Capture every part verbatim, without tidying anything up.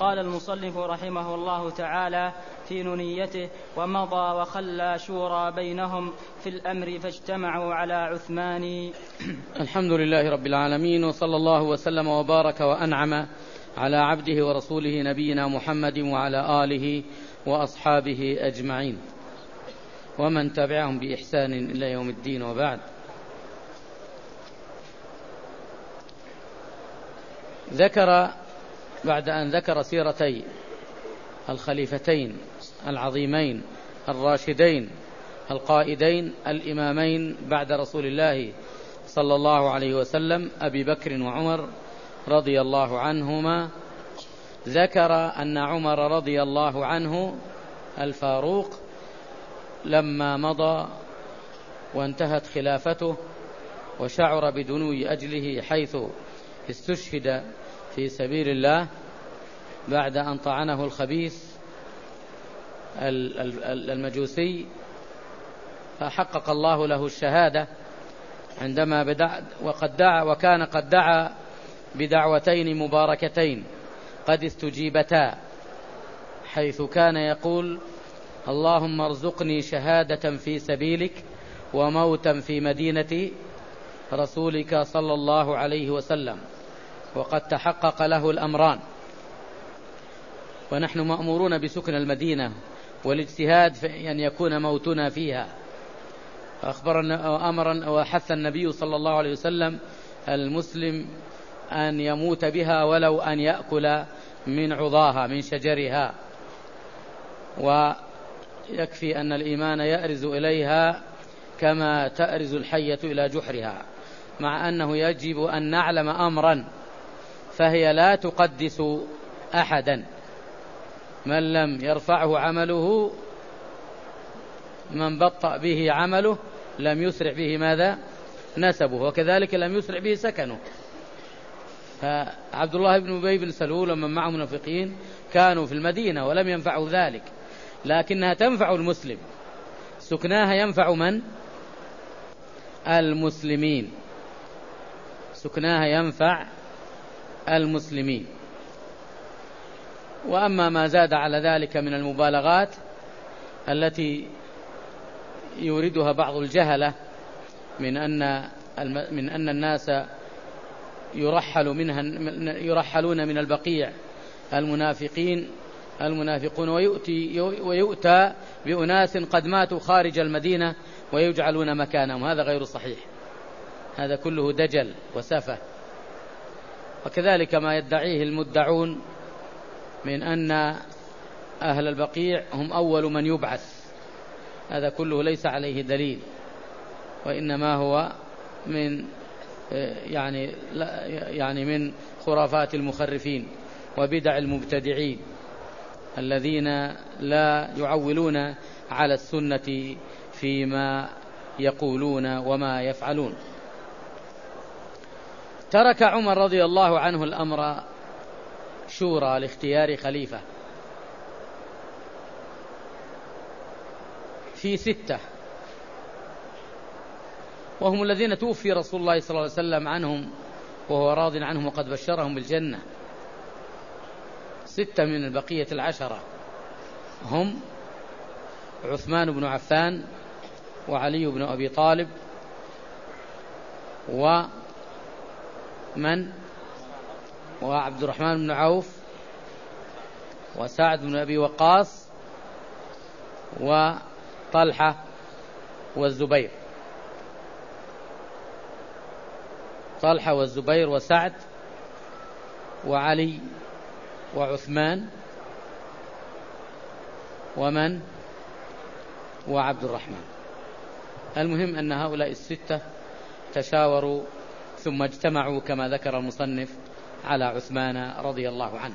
قال المصنف رحمه الله تعالى في نونيته: ومضى وخلى شورى بينهم في الأمر فاجتمعوا على عثمان. الحمد لله رب العالمين، وصلى الله وسلم وبارك وأنعم على عبده ورسوله نبينا محمد وعلى آله وأصحابه أجمعين ومن تبعهم بإحسان إلى يوم الدين، وبعد. ذكر بعد أن ذكر سيرتي الخليفتين العظيمين الراشدين القائدين الإمامين بعد رسول الله صلى الله عليه وسلم أبي بكر وعمر رضي الله عنهما، ذكر أن عمر رضي الله عنه الفاروق لما مضى وانتهت خلافته وشعر بدنو أجله حيث استشهد في سبيل الله بعد أن طعنه الخبيث المجوسي، فحقق الله له الشهادة عندما بدأ، وقد دعا وكان قد دعا بدعوتين مباركتين قد استجيبتا، حيث كان يقول: اللهم ارزقني شهادة في سبيلك وموتا في مدينة رسولك صلى الله عليه وسلم، وقد تحقق له الأمران. ونحن مأمورون بسكن المدينة والاجتهاد في أن يكون موتنا فيها. أخبرنا أمرا وحث النبي صلى الله عليه وسلم المسلم أن يموت بها ولو أن يأكل من عضاها من شجرها، ويكفي أن الإيمان يأرز إليها كما تأرز الحية إلى جحرها، مع أنه يجب أن نعلم أمرا، فهي لا تقدس أحدا. من لم يرفعه عمله، من بطأ به عمله لم يسرع به ماذا؟ نسبه، وكذلك لم يسرع به سكنه. فعبد الله بن أبي بن سلول ومن معه منافقين كانوا في المدينة ولم ينفعوا ذلك، لكنها تنفع المسلم، سكناها ينفع من؟ المسلمين، سكناها ينفع المسلمين. وأما ما زاد على ذلك من المبالغات التي يوردها بعض الجهلة من أن من أن الناس يرحل منها يرحلون من البقيع المنافقين المنافقون ويؤتي ويؤتى بأناس قد ماتوا خارج المدينة ويجعلون مكانهم، هذا غير صحيح، هذا كله دجل وسفه. وكذلك ما يدعيه المدعون من أن أهل البقيع هم أول من يبعث، هذا كله ليس عليه دليل، وإنما هو من يعني يعني من خرافات المخرفين وبدع المبتدعين الذين لا يعولون على السنة فيما يقولون وما يفعلون. ترك عمر رضي الله عنه الأمر شورى لاختيار خليفة في ستة، وهم الذين توفي رسول الله صلى الله عليه وسلم عنهم وهو راض عنهم وقد بشرهم بالجنة. ستة من البقية العشرة هم عثمان بن عفان وعلي بن أبي طالب ومن وعبد الرحمن بن عوف وسعد بن أبي وقاص وطلحة والزبير. طلحة والزبير وسعد وعلي وعثمان ومن وعبد الرحمن. المهم أن هؤلاء الستة تشاوروا ثم اجتمعوا كما ذكر المصنف على عثمان رضي الله عنه،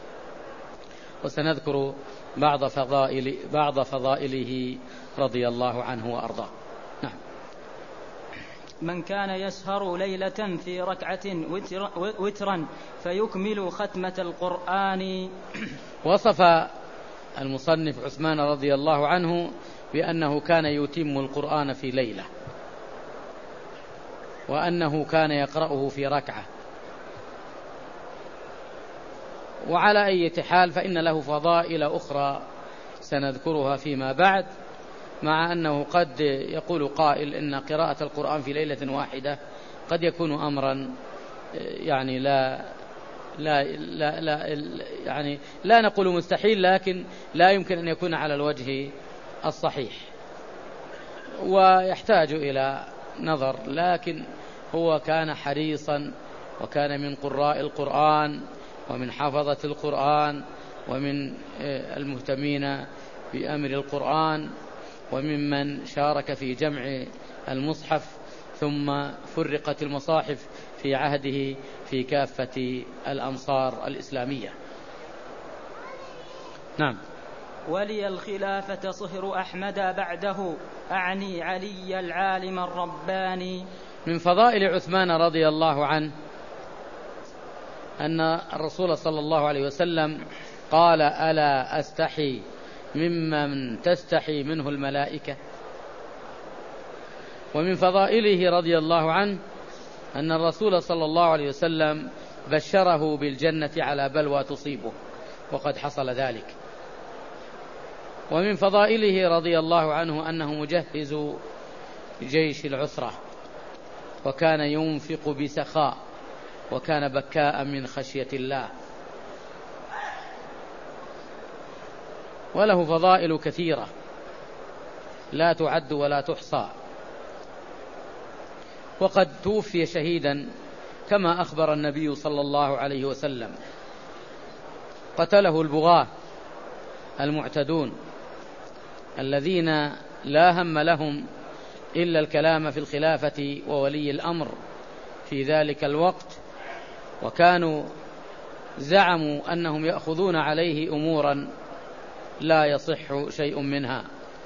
وسنذكر بعض فضائل بعض فضائله رضي الله عنه وأرضاه. نعم. من كان يسهر ليلة في ركعة وتر وترا فيكمل ختمة القرآن. وصف المصنف عثمان رضي الله عنه بأنه كان يتم القرآن في ليلة، وأنه كان يقرأه في ركعة، وعلى أي حال فإن له فضائل أخرى سنذكرها فيما بعد، مع أنه قد يقول قائل إن قراءة القرآن في ليلة واحدة قد يكون أمرا يعني لا لا لا, لا يعني لا نقول مستحيل، لكن لا يمكن أن يكون على الوجه الصحيح ويحتاج إلى نظر. لكن هو كان حريصا وكان من قراء القرآن ومن حفظة القرآن ومن المهتمين بأمر القرآن وممن شارك في جمع المصحف، ثم فرقت المصاحف في عهده في كافة الأمصار الإسلامية. نعم. ولي الخلافة صهر أحمد بعده، أعني علي العالم الرباني. من فضائل عثمان رضي الله عنه أن الرسول صلى الله عليه وسلم قال: ألا أستحي ممن تستحي منه الملائكة. ومن فضائله رضي الله عنه أن الرسول صلى الله عليه وسلم بشره بالجنة على بلوى تصيبه، وقد حصل ذلك. ومن فضائله رضي الله عنه أنه مجهز جيش العسرة، وكان ينفق بسخاء، وكان بكاء من خشية الله. وله فضائل كثيرة لا تعد ولا تحصى، وقد توفي شهيدا كما أخبر النبي صلى الله عليه وسلم. قتله البغاة المعتدون الذين لا هم لهم إلا الكلام في الخلافة وولي الأمر في ذلك الوقت، وكانوا زعموا أنهم يأخذون عليه أمورا لا يصح شيء منها،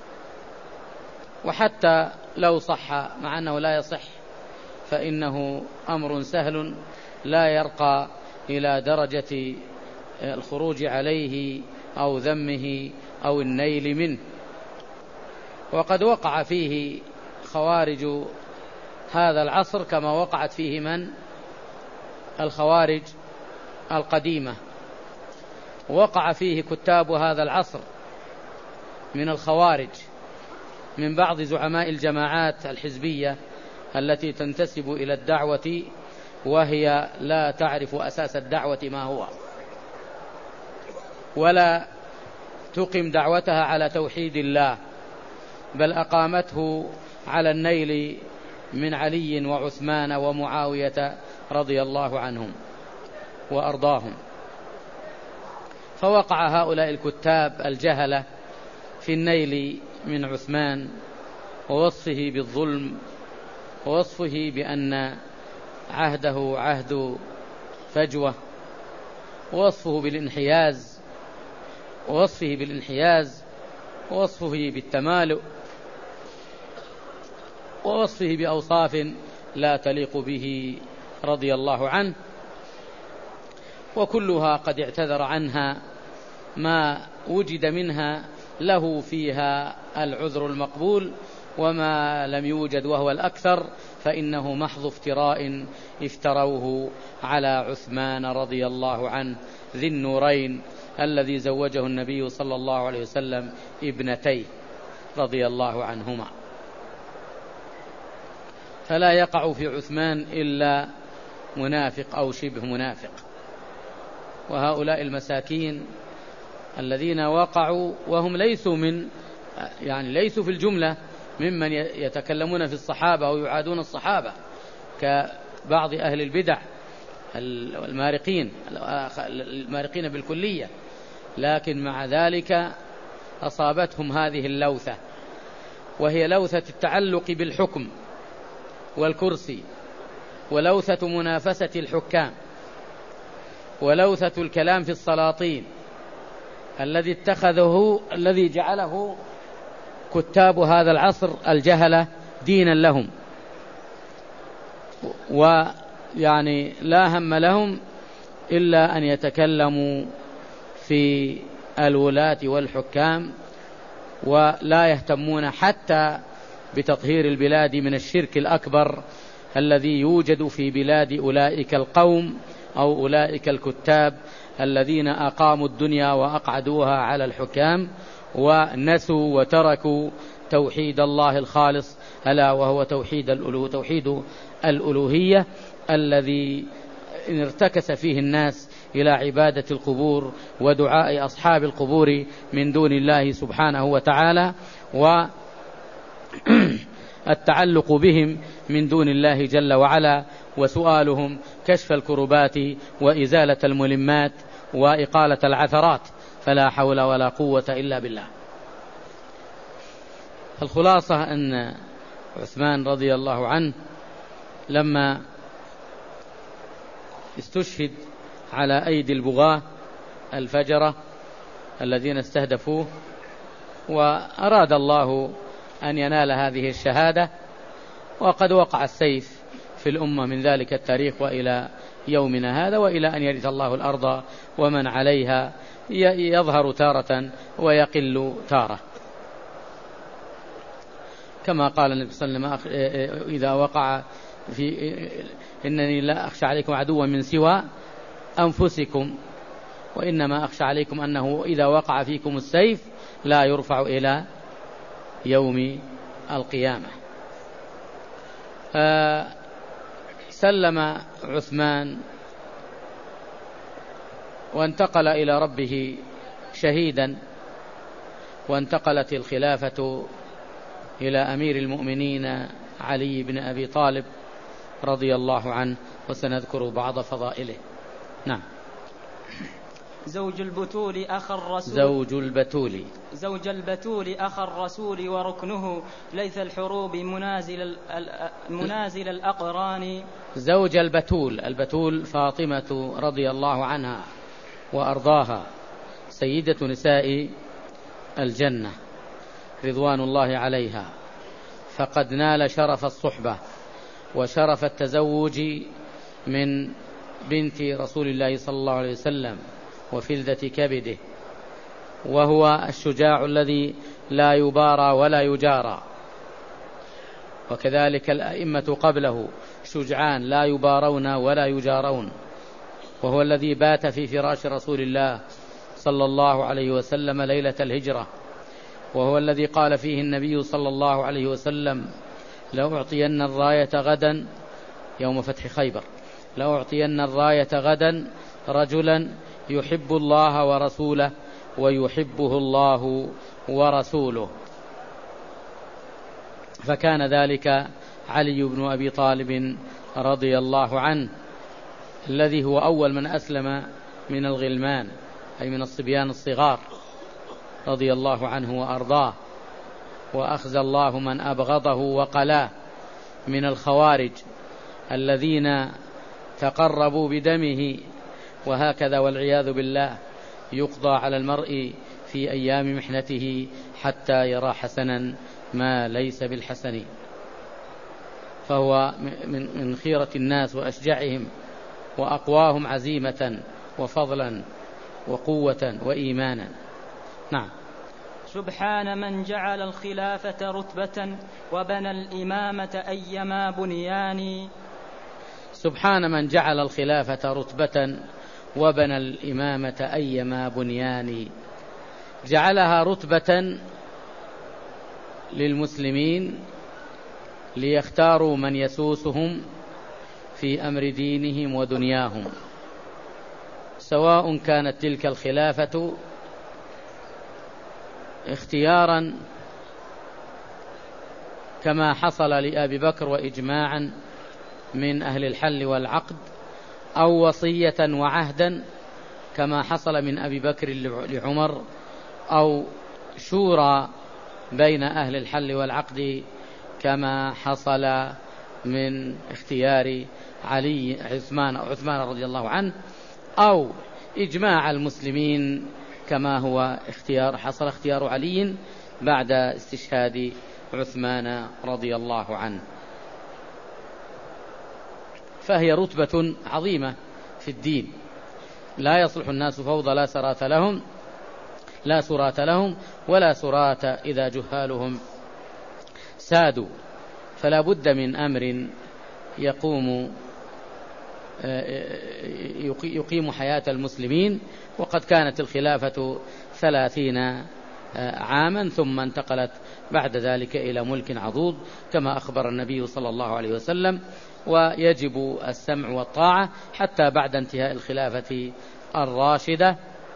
وحتى لو صح مع أنه لا يصح فإنه أمر سهل لا يرقى إلى درجة الخروج عليه أو ذمه أو النيل منه. وقد وقع فيه خوارج هذا العصر كما وقعت فيه من الخوارج القديمة، وقع فيه كتاب هذا العصر من الخوارج من بعض زعماء الجماعات الحزبية التي تنتسب إلى الدعوة وهي لا تعرف أساس الدعوة ما هو، ولا تقم دعوتها على توحيد الله، بل أقامته على النيل من علي وعثمان ومعاوية رضي الله عنهم وأرضاهم. فوقع هؤلاء الكتاب الجهلة في النيل من عثمان، ووصفه بالظلم، ووصفه بأن عهده عهد فجوة، ووصفه بالانحياز ووصفه بالانحياز ووصفه بالتمالؤ، ووصفه بأوصاف لا تليق به رضي الله عنه، وكلها قد اعتذر عنها ما وجد منها له فيها العذر المقبول، وما لم يوجد وهو الأكثر فإنه محض افتراء افتروه على عثمان رضي الله عنه ذي النورين الذي زوجه النبي صلى الله عليه وسلم ابنتيه رضي الله عنهما. فلا يقع في عثمان إلا منافق أو شبه منافق. وهؤلاء المساكين الذين وقعوا وهم ليسوا من يعني ليسوا في الجملة ممن يتكلمون في الصحابة أو يعادون الصحابة كبعض أهل البدع المارقين المارقين بالكلية، لكن مع ذلك أصابتهم هذه اللوثة، وهي لوثة التعلق بالحكم والكرسي، ولوثة منافسة الحكام، ولوثة الكلام في السلاطين الذي اتخذه الذي جعله كتاب هذا العصر الجهلة دينا لهم، ويعني لا هم لهم إلا أن يتكلموا في الولاة والحكام، ولا يهتمون حتى بتطهير البلاد من الشرك الأكبر الذي يوجد في بلاد أولئك القوم أو أولئك الكتاب الذين أقاموا الدنيا وأقعدوها على الحكام ونسوا وتركوا توحيد الله الخالص، ألا وهو توحيد الألوهية، توحيد الألوهية الذي ارتكس فيه الناس إلى عبادة القبور ودعاء أصحاب القبور من دون الله سبحانه وتعالى، والتعلق بهم من دون الله جل وعلا، وسؤالهم كشف الكربات وإزالة الملمات وإقالة العثرات، فلا حول ولا قوة إلا بالله. الخلاصة أن عثمان رضي الله عنه لما استشهد على أيدي البغاة الفجرة الذين استهدفوه، وأراد الله أن ينال هذه الشهادة، وقد وقع السيف في الأمة من ذلك التاريخ وإلى يومنا هذا، وإلى أن يرث الله الأرض ومن عليها، يظهر تارة ويقل تارة، كما قال النبي صلى الله عليه وسلم إذا وقع في إنني لا أخشى عليكم عدوا من سوى أنفسكم، وإنما أخشى عليكم أنه إذا وقع فيكم السيف لا يرفع إلى يوم القيامة. آه سلم عثمان وانتقل إلى ربه شهيدا، وانتقلت الخلافة إلى أمير المؤمنين علي بن أبي طالب رضي الله عنه، وسنذكر بعض فضائله. نعم. زوج البتول أخ الرسول زوج البتول زوج البتول أخ الرسول وركنه ليث الحروب منازل منازل الأقران. زوج البتول، البتول فاطمة رضي الله عنها وأرضاها، سيدة نساء الجنة رضوان الله عليها، فقد نال شرف الصحبة وشرف التزوج من بنت رسول الله صلى الله عليه وسلم وفلذة كبده، وهو الشجاع الذي لا يبارى ولا يجارى، وكذلك الأئمة قبله شجعان لا يبارون ولا يجارون، وهو الذي بات في فراش رسول الله صلى الله عليه وسلم ليلة الهجرة، وهو الذي قال فيه النبي صلى الله عليه وسلم لأعطين الراية غدا يوم فتح خيبر، لأعطين الراية غدا رجلا يحب الله ورسوله ويحبه الله ورسوله، فكان ذلك علي بن أبي طالب رضي الله عنه، الذي هو أول من أسلم من الغلمان أي من الصبيان الصغار رضي الله عنه وأرضاه، وأخزى الله من أبغضه وقلاه من الخوارج الذين تقربوا بدمه، وهكذا والعياذ بالله يقضى على المرء في أيام محنته حتى يرى حسنا ما ليس بالحسن، فهو من خيرة الناس وأشجعهم وأقواهم عزيمة وفضلا وقوة وإيمانا. نعم. سبحان من جعل الخلافة رتبة وبنى الإمامة أيما بنيان. سبحان من جعل الخلافة رتبة وبنى الإمامة أيما بنيان، جعلها رتبة للمسلمين ليختاروا من يسوسهم في أمر دينهم ودنياهم، سواء كانت تلك الخلافة اختيارا كما حصل لأبي بكر وإجماعا من أهل الحل والعقد، أو وصية وعهدا كما حصل من أبي بكر لعمر، أو شورى بين أهل الحل والعقد كما حصل من اختيار علي عثمان عثمان رضي الله عنه، أو إجماع المسلمين كما هو اختيار حصل اختيار علي بعد استشهاد عثمان رضي الله عنه، فهي رتبة عظيمة في الدين، لا يصلح الناس فوضى لا سرات لهم لا سرات لهم ولا سرات إذا جهالهم سادوا، فلا بد من أمر يقوم يقيم حياة المسلمين. وقد كانت الخلافة ثلاثين عاما ثم انتقلت بعد ذلك إلى ملك عضوض كما أخبر النبي صلى الله عليه وسلم، ويجب السمع والطاعة حتى بعد انتهاء الخلافة الراشدة،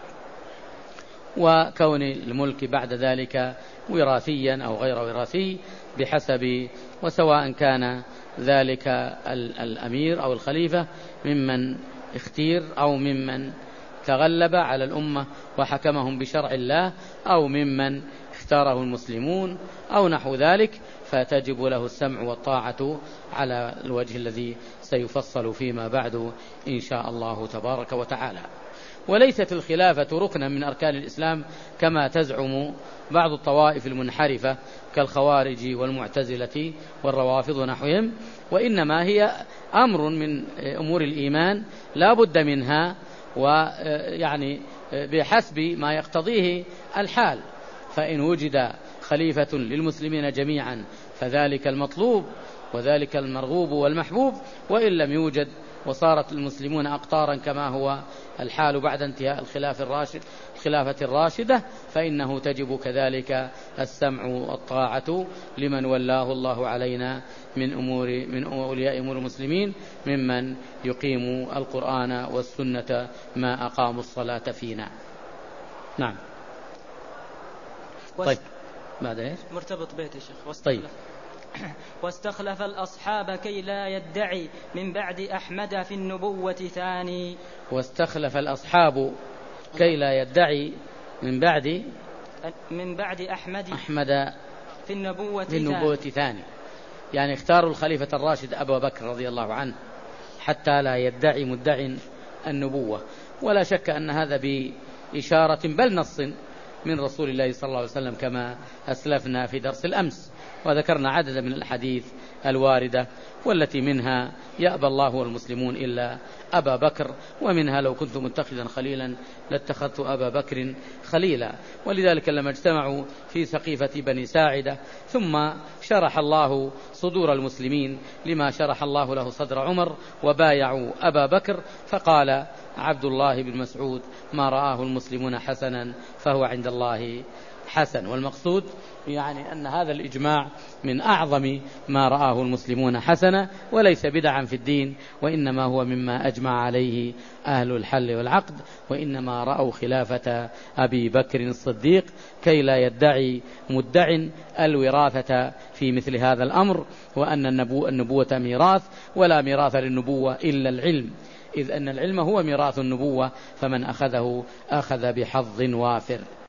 وكون الملك بعد ذلك وراثيا أو غير وراثي بحسب، وسواء كان ذلك الأمير أو الخليفة ممن اختير أو ممن تغلب على الأمة وحكمهم بشرع الله أو ممن اختاره المسلمون أو نحو ذلك، فتجب له السمع والطاعة على الوجه الذي سيفصل فيما بعد إن شاء الله تبارك وتعالى. وليست الخلافة ركنا من أركان الإسلام كما تزعم بعض الطوائف المنحرفة كالخوارج والمعتزلة والروافض ونحوهم، وإنما هي أمر من أمور الإيمان لا بد منها، ويعني بحسب ما يقتضيه الحال، فإن وجد خليفة للمسلمين جميعا فذلك المطلوب وذلك المرغوب والمحبوب، وإن لم يوجد وصارت المسلمون أقطارا كما هو الحال بعد انتهاء الخلافة الراشد الخلافة الراشدة فإنه تجب كذلك السمع والطاعة لمن ولاه الله علينا من أمور من أولياء أمور المسلمين ممن يقيم القرآن والسنة ما أقاموا الصلاة فينا. نعم. طيب بعد ايش؟ مرتبط بيت يا شيخ. طيب. واستخلف الأصحاب كي لا يدعي من بعد أحمد في النبوة ثاني. واستخلف الأصحاب كي لا يدعي من بعد من بعد أحمد أحمد في النبوة, في النبوة ثاني. ثاني يعني اختاروا الخليفة الراشد أبا بكر رضي الله عنه حتى لا يدعي مدع النبوة، ولا شك أن هذا بإشارة بل نص من رسول الله صلى الله عليه وسلم كما أسلفنا في درس الأمس، وذكرنا عددا من الحديث الواردة، والتي منها يأبى الله والمسلمون إلا أبا بكر، ومنها لو كنت متخذا خليلا لاتخذت أبا بكر خليلا. ولذلك لما اجتمعوا في سقيفة بني ساعدة ثم شرح الله صدور المسلمين لما شرح الله له صدر عمر وبايعوا أبا بكر، فقال عبد الله بن مسعود ما رآه المسلمون حسنا فهو عند الله حسن. والمقصود يعني أن هذا الإجماع من أعظم ما رآه المسلمون حسنا، وليس بدعا في الدين، وإنما هو مما أجمع عليه أهل الحل والعقد، وإنما رأوا خلافة أبي بكر الصديق كي لا يدعي مدع الوراثة في مثل هذا الأمر، وأن النبوة ميراث ولا ميراث للنبوة إلا العلم، إذ أن العلم هو ميراث النبوة، فمن أخذه أخذ بحظ وافر.